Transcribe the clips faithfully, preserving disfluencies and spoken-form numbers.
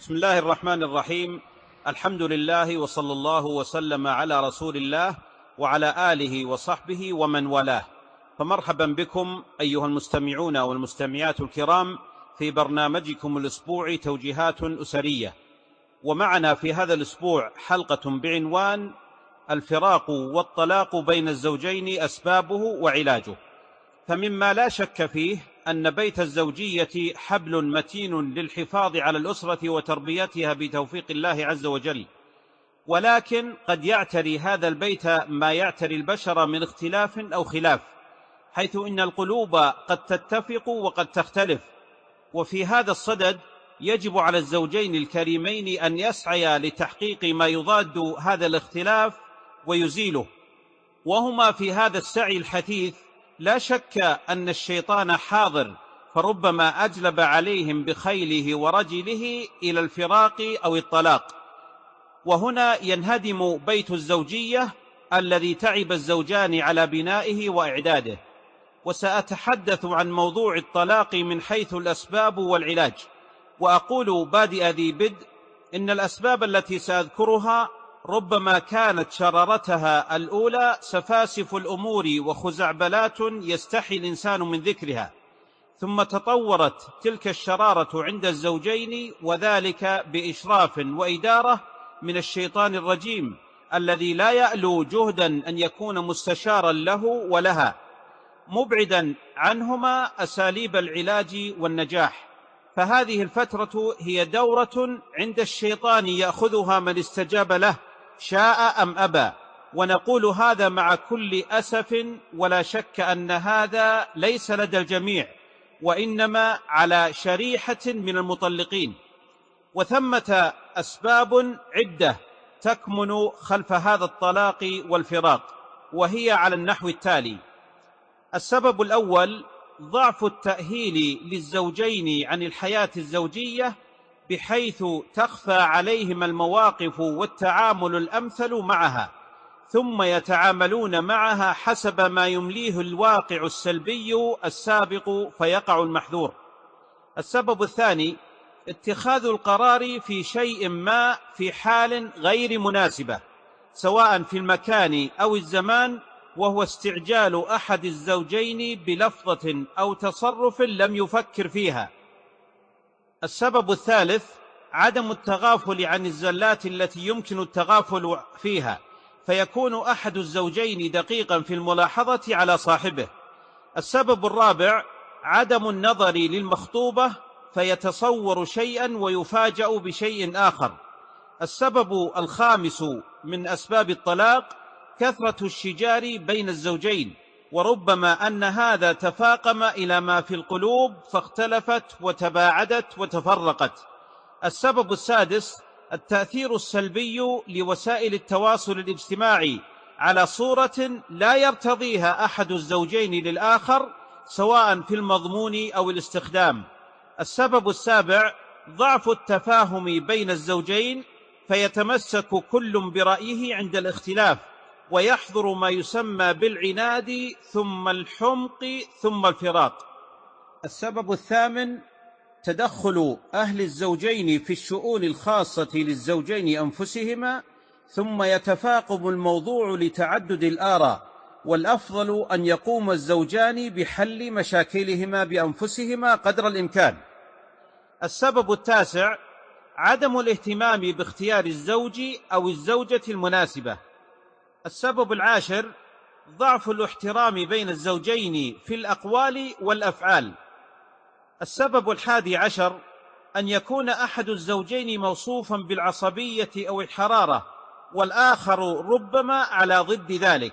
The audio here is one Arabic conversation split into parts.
بسم الله الرحمن الرحيم. الحمد لله وصلى الله وسلم على رسول الله وعلى آله وصحبه ومن والاه. فمرحبا بكم أيها المستمعون والمستمعات الكرام في برنامجكم الأسبوعي توجيهات أسرية، ومعنا في هذا الأسبوع حلقة بعنوان الفراق والطلاق بين الزوجين أسبابه وعلاجه. فمما لا شك فيه أن بيت الزوجية حبل متين للحفاظ على الأسرة وتربيتها بتوفيق الله عز وجل، ولكن قد يعتري هذا البيت ما يعتري البشر من اختلاف أو خلاف، حيث إن القلوب قد تتفق وقد تختلف. وفي هذا الصدد يجب على الزوجين الكريمين أن يسعيا لتحقيق ما يضاد هذا الاختلاف ويزيله، وهما في هذا السعي الحثيث لا شك أن الشيطان حاضر، فربما أجلب عليهم بخيله ورجله إلى الفراق أو الطلاق. وهنا ينهدم بيت الزوجية الذي تعب الزوجان على بنائه وإعداده. وسأتحدث عن موضوع الطلاق من حيث الأسباب والعلاج، وأقول بادئ ذي بدء إن الأسباب التي سأذكرها ربما كانت شرارتها الأولى سفاسف الأمور وخزعبلات يستحي الإنسان من ذكرها، ثم تطورت تلك الشرارة عند الزوجين، وذلك بإشراف وإدارة من الشيطان الرجيم الذي لا يألو جهدا أن يكون مستشارا له ولها، مبعدا عنهما أساليب العلاج والنجاح. فهذه الفترة هي دورة عند الشيطان يأخذها من استجاب له شاء أم أبى، ونقول هذا مع كل أسف، ولا شك أن هذا ليس لدى الجميع، وإنما على شريحة من المطلقين. وثمة أسباب عدة تكمن خلف هذا الطلاق والفراق، وهي على النحو التالي: السبب الأول ضعف التأهيل للزوجين عن الحياة الزوجية، بحيث تخفى عليهما المواقف والتعامل الأمثل معها، ثم يتعاملون معها حسب ما يمليه الواقع السلبي السابق فيقع المحذور. السبب الثاني اتخاذ القرار في شيء ما في حال غير مناسبة، سواء في المكان أو الزمان، وهو استعجال أحد الزوجين بلفظة أو تصرف لم يفكر فيها. السبب الثالث عدم التغافل عن الزلات التي يمكن التغافل فيها، فيكون أحد الزوجين دقيقا في الملاحظة على صاحبه. السبب الرابع عدم النظر للمخطوبة، فيتصور شيئا ويفاجأ بشيء آخر. السبب الخامس من أسباب الطلاق كثرة الشجار بين الزوجين، وربما أن هذا تفاقم إلى ما في القلوب فاختلفت وتباعدت وتفرقت. السبب السادس التأثير السلبي لوسائل التواصل الاجتماعي على صورة لا يرتضيها أحد الزوجين للآخر، سواء في المضمون أو الاستخدام. السبب السابع ضعف التفاهم بين الزوجين، فيتمسك كل برأيه عند الاختلاف، ويحضر ما يسمى بالعناد ثم الحمق ثم الفراق. السبب الثامن تدخل أهل الزوجين في الشؤون الخاصة للزوجين أنفسهما، ثم يتفاقم الموضوع لتعدد الآراء، والأفضل أن يقوم الزوجان بحل مشاكلهما بأنفسهما قدر الإمكان. السبب التاسع عدم الاهتمام باختيار الزوج أو الزوجة المناسبة. السبب العاشر ضعف الاحترام بين الزوجين في الأقوال والأفعال. السبب الحادي عشر أن يكون أحد الزوجين موصوفا بالعصبية أو الحرارة، والآخر ربما على ضد ذلك.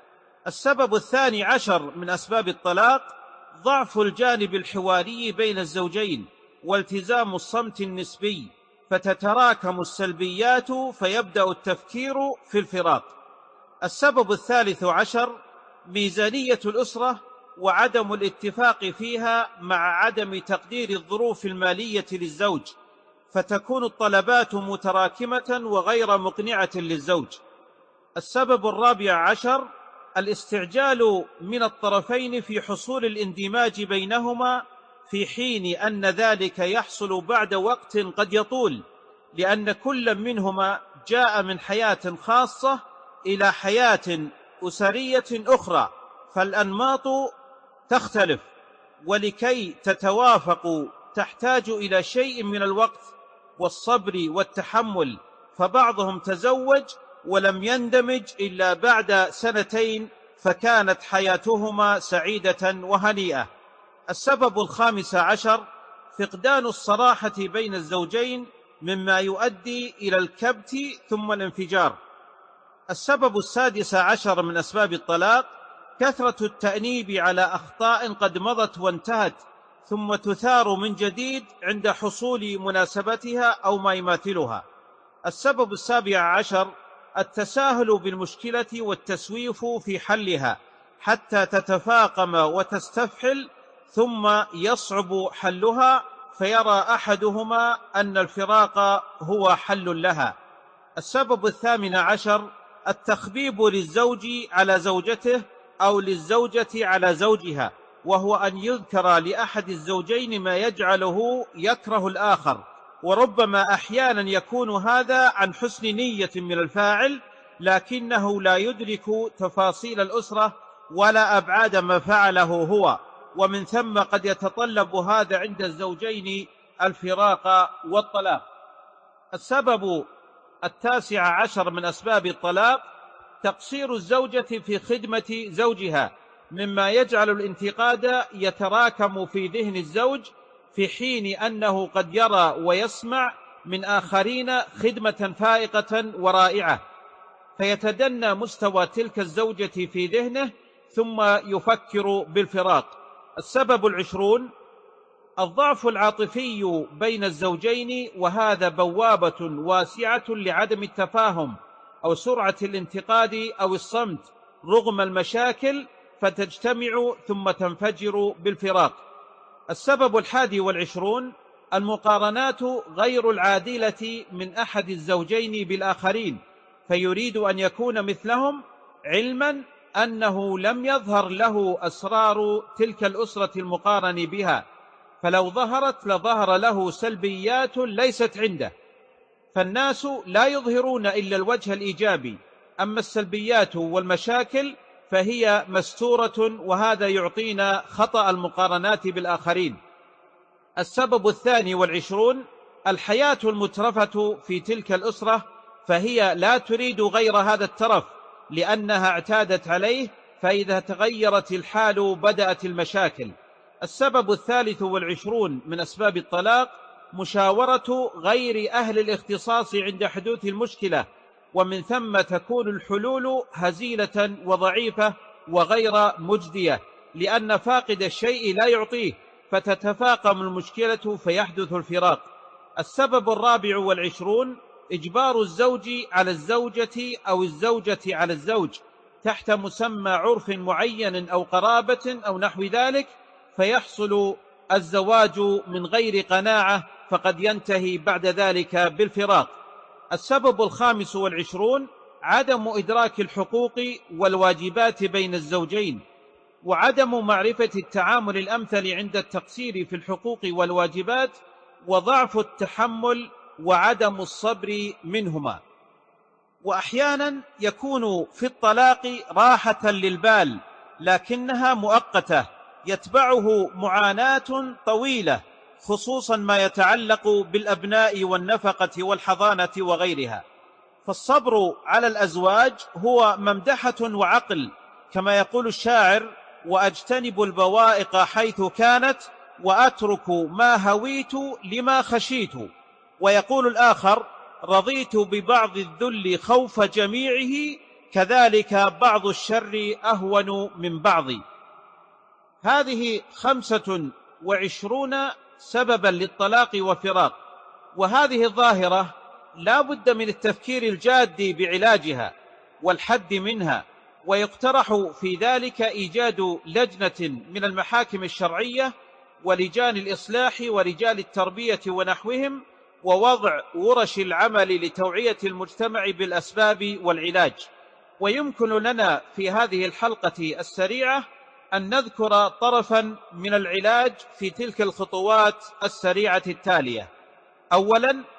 السبب الثاني عشر من أسباب الطلاق ضعف الجانب الحواري بين الزوجين والتزام الصمت النسبي، فتتراكم السلبيات فيبدأ التفكير في الفراق. السبب الثالث عشر ميزانية الأسرة وعدم الاتفاق فيها مع عدم تقدير الظروف المالية للزوج، فتكون الطلبات متراكمة وغير مقنعة للزوج. السبب الرابع عشر الاستعجال من الطرفين في حصول الاندماج بينهما، في حين أن ذلك يحصل بعد وقت قد يطول، لأن كل منهما جاء من حياة خاصة إلى حياة أسرية أخرى، فالأنماط تختلف، ولكي تتوافق تحتاج إلى شيء من الوقت والصبر والتحمل، فبعضهم تزوج ولم يندمج إلا بعد سنتين، فكانت حياتهما سعيدة وهنيئة. السبب الخامس عشر فقدان الصراحة بين الزوجين، مما يؤدي إلى الكبت ثم الانفجار. السبب السادس عشر من أسباب الطلاق كثرة التأنيب على أخطاء قد مضت وانتهت، ثم تثار من جديد عند حصول مناسبتها أو ما يماثلها. السبب السابع عشر التساهل بالمشكلة والتسويف في حلها حتى تتفاقم وتستفحل، ثم يصعب حلها فيرى أحدهما أن الفراق هو حل لها. السبب الثامن عشر التخبيب للزوج على زوجته أو للزوجة على زوجها، وهو أن يذكر لأحد الزوجين ما يجعله يكره الآخر، وربما أحيانا يكون هذا عن حسن نية من الفاعل، لكنه لا يدرك تفاصيل الأسرة ولا أبعاد ما فعله هو، ومن ثم قد يتطلب هذا عند الزوجين الفراق والطلاق. السبب التاسع عشر من أسباب الطلاق تقصير الزوجة في خدمة زوجها، مما يجعل الانتقاد يتراكم في ذهن الزوج، في حين أنه قد يرى ويسمع من آخرين خدمة فائقة ورائعة، فيتدنى مستوى تلك الزوجة في ذهنه ثم يفكر بالفراق. السبب العشرون الضعف العاطفي بين الزوجين، وهذا بوابة واسعة لعدم التفاهم أو سرعة الانتقاد أو الصمت رغم المشاكل، فتجتمع ثم تنفجر بالفراق. السبب الحادي والعشرون المقارنات غير العادلة من أحد الزوجين بالآخرين، فيريد أن يكون مثلهم، علما أنه لم يظهر له أسرار تلك الأسرة المقارن بها، فلو ظهرت لظهر له سلبيات ليست عنده، فالناس لا يظهرون إلا الوجه الإيجابي، أما السلبيات والمشاكل فهي مستورة، وهذا يعطينا خطأ المقارنات بالآخرين. السبب الثاني والعشرون الحياة المترفة في تلك الأسرة، فهي لا تريد غير هذا الترف لأنها اعتادت عليه، فإذا تغيرت الحال بدأت المشاكل. السبب الثالث والعشرون من أسباب الطلاق مشاورة غير أهل الاختصاص عند حدوث المشكلة، ومن ثم تكون الحلول هزيلة وضعيفة وغير مجدية، لأن فاقد الشيء لا يعطيه، فتتفاقم المشكلة فيحدث الفراق. السبب الرابع والعشرون إجبار الزوج على الزوجة أو الزوجة على الزوج تحت مسمى عرف معين أو قرابة أو نحو ذلك، فيحصل الزواج من غير قناعة، فقد ينتهي بعد ذلك بالفراق. السبب الخامس والعشرون عدم إدراك الحقوق والواجبات بين الزوجين، وعدم معرفة التعامل الأمثل عند التقصير في الحقوق والواجبات، وضعف التحمل وعدم الصبر منهما. وأحيانا يكون في الطلاق راحة للبال لكنها مؤقتة، يتبعه معاناة طويلة، خصوصا ما يتعلق بالأبناء والنفقة والحضانة وغيرها. فالصبر على الأزواج هو ممدحة وعقل، كما يقول الشاعر: وأجتنب البوائق حيث كانت، وأترك ما هويت لما خشيت. ويقول الآخر: رضيت ببعض الذل خوف جميعه، كذلك بعض الشر أهون من بعض. هذه خمسة وعشرون سببا للطلاق وفراق، وهذه الظاهرة لا بد من التفكير الجاد بعلاجها والحد منها، ويقترح في ذلك إيجاد لجنة من المحاكم الشرعية ولجان الإصلاح ورجال التربية ونحوهم، ووضع ورش العمل لتوعية المجتمع بالأسباب والعلاج. ويمكن لنا في هذه الحلقة السريعة أن نذكر طرفا من العلاج في تلك الخطوات السريعة التالية. أولا،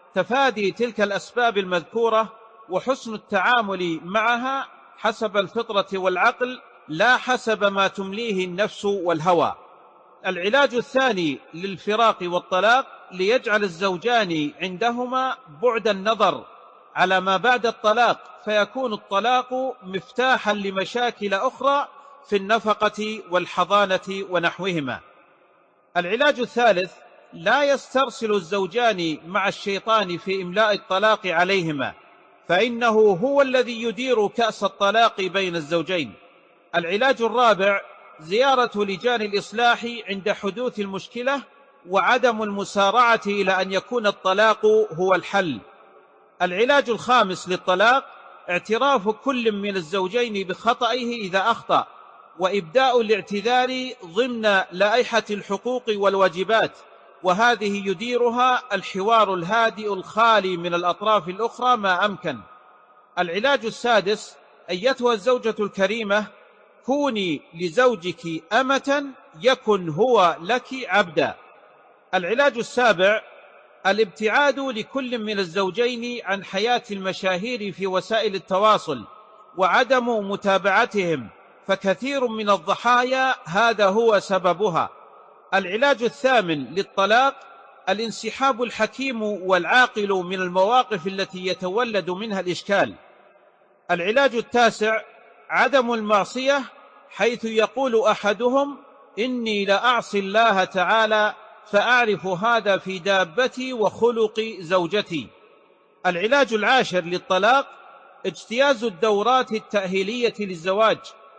تفادي تلك الأسباب المذكورة وحسن التعامل معها حسب الفطرة والعقل لا حسب ما تمليه النفس والهوى. العلاج الثاني للفراق والطلاق ليجعل الزوجان عندهما بعد النظر على ما بعد الطلاق، فيكون الطلاق مفتاحا لمشاكل أخرى في النفقة والحضانة ونحوهما. العلاج الثالث لا يسترسل الزوجان مع الشيطان في إملاء الطلاق عليهما، فإنه هو الذي يدير كأس الطلاق بين الزوجين. العلاج الرابع زيارة لجان الإصلاح عند حدوث المشكلة وعدم المسارعة إلى أن يكون الطلاق هو الحل. العلاج الخامس للطلاق اعتراف كل من الزوجين بخطئه إذا أخطأ، وإبداء الاعتذار ضمن لائحة الحقوق والواجبات، وهذه يديرها الحوار الهادئ الخالي من الأطراف الأخرى ما أمكن. العلاج السادس أيتها الزوجة الكريمة كوني لزوجك أمة يكن هو لك عبدا. العلاج السابع الابتعاد لكل من الزوجين عن حياة المشاهير في وسائل التواصل وعدم متابعتهم، فكثير من الضحايا هذا هو سببها. العلاج الثامن للطلاق الانسحاب الحكيم والعاقل من المواقف التي يتولد منها الإشكال. العلاج التاسع عدم المعصية، حيث يقول أحدهم إني لأعصي الله تعالى فأعرف هذا في دابتي وخلق زوجتي. العلاج العاشر للطلاق اجتياز الدورات التأهيلية للزواج،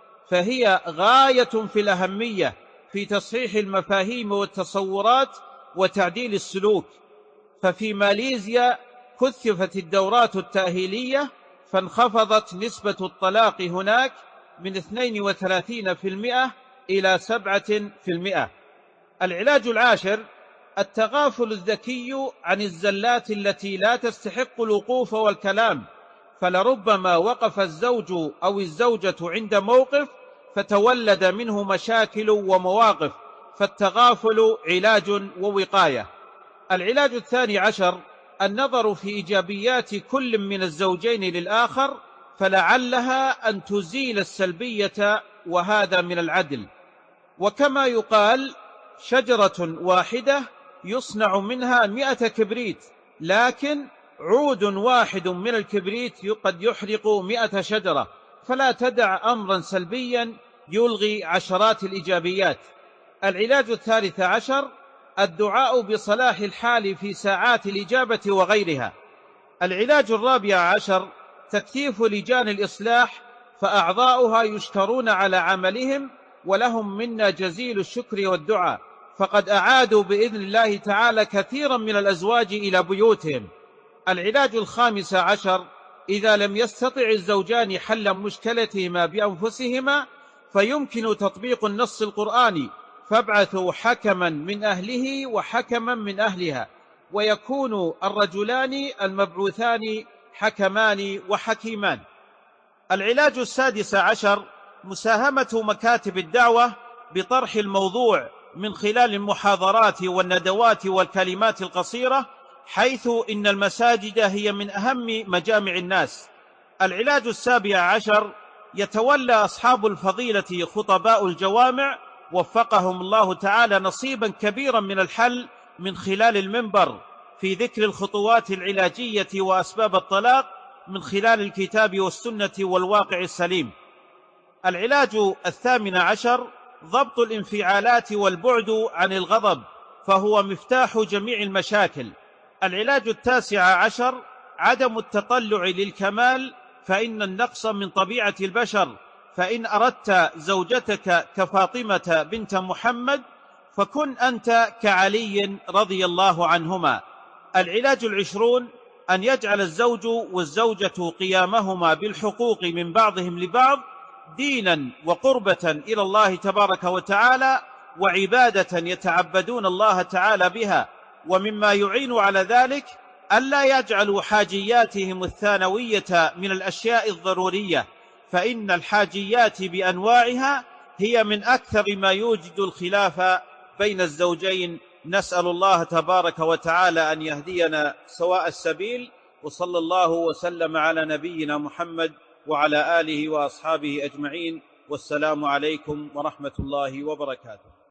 فهي غاية في الأهمية في تصحيح المفاهيم والتصورات وتعديل السلوك. ففي ماليزيا كثفت الدورات التأهيلية فانخفضت نسبة الطلاق هناك من اثنين وثلاثين بالمئة إلى سبعة بالمئة. العلاج العاشر التغافل الذكي عن الزلات التي لا تستحق الوقوف والكلام، فلربما وقف الزوج أو الزوجة عند موقف فتولد منه مشاكل ومواقف، فالتغافل علاج ووقاية. العلاج الثاني عشر النظر في إيجابيات كل من الزوجين للآخر، فلعلها أن تزيل السلبية، وهذا من العدل. وكما يقال شجرة واحدة يصنع منها مئة كبريت، لكن عود واحد من الكبريت قد يحرق مئة شجرة، فلا تدع أمرا سلبيا يلغي عشرات الإيجابيات. العلاج الثالث عشر الدعاء بصلاح الحال في ساعات الإجابة وغيرها. العلاج الرابع عشر تكثيف لجان الإصلاح، فأعضاؤها يشكرون على عملهم ولهم منا جزيل الشكر والدعاء، فقد أعادوا بإذن الله تعالى كثيرا من الأزواج إلى بيوتهم. العلاج الخامس عشر إذا لم يستطع الزوجان حل مشكلتهما بأنفسهما فيمكن تطبيق النص القرآني، فابعثوا حكما من أهله وحكما من أهلها، ويكون الرجلان المبعوثان حكمان وحكيمان. العلاج السادس عشر مساهمة مكاتب الدعوة بطرح الموضوع من خلال المحاضرات والندوات والكلمات القصيرة، حيث إن المساجد هي من أهم مجامع الناس. العلاج السابع عشر يتولى أصحاب الفضيلة خطباء الجوامع وفقهم الله تعالى نصيبا كبيرا من الحل من خلال المنبر في ذكر الخطوات العلاجية وأسباب الطلاق من خلال الكتاب والسنة والواقع السليم. العلاج الثامن عشر ضبط الانفعالات والبعد عن الغضب، فهو مفتاح جميع المشاكل. العلاج التاسع عشر عدم التطلع للكمال، فإن النقص من طبيعة البشر، فإن أردت زوجتك كفاطمة بنت محمد فكن أنت كعلي رضي الله عنهما. العلاج العشرون أن يجعل الزوج والزوجة قيامهما بالحقوق من بعضهم لبعض دينا وقربة إلى الله تبارك وتعالى وعبادة يتعبدون الله تعالى بها. ومما يعين على ذلك ألا يجعلوا حاجياتهم الثانوية من الأشياء الضرورية، فإن الحاجيات بأنواعها هي من أكثر ما يوجد الخلاف بين الزوجين نسأل الله تبارك وتعالى أن يهدينا سواء السبيل، وصلى الله وسلم على نبينا محمد وعلى آله وأصحابه أجمعين، والسلام عليكم ورحمة الله وبركاته.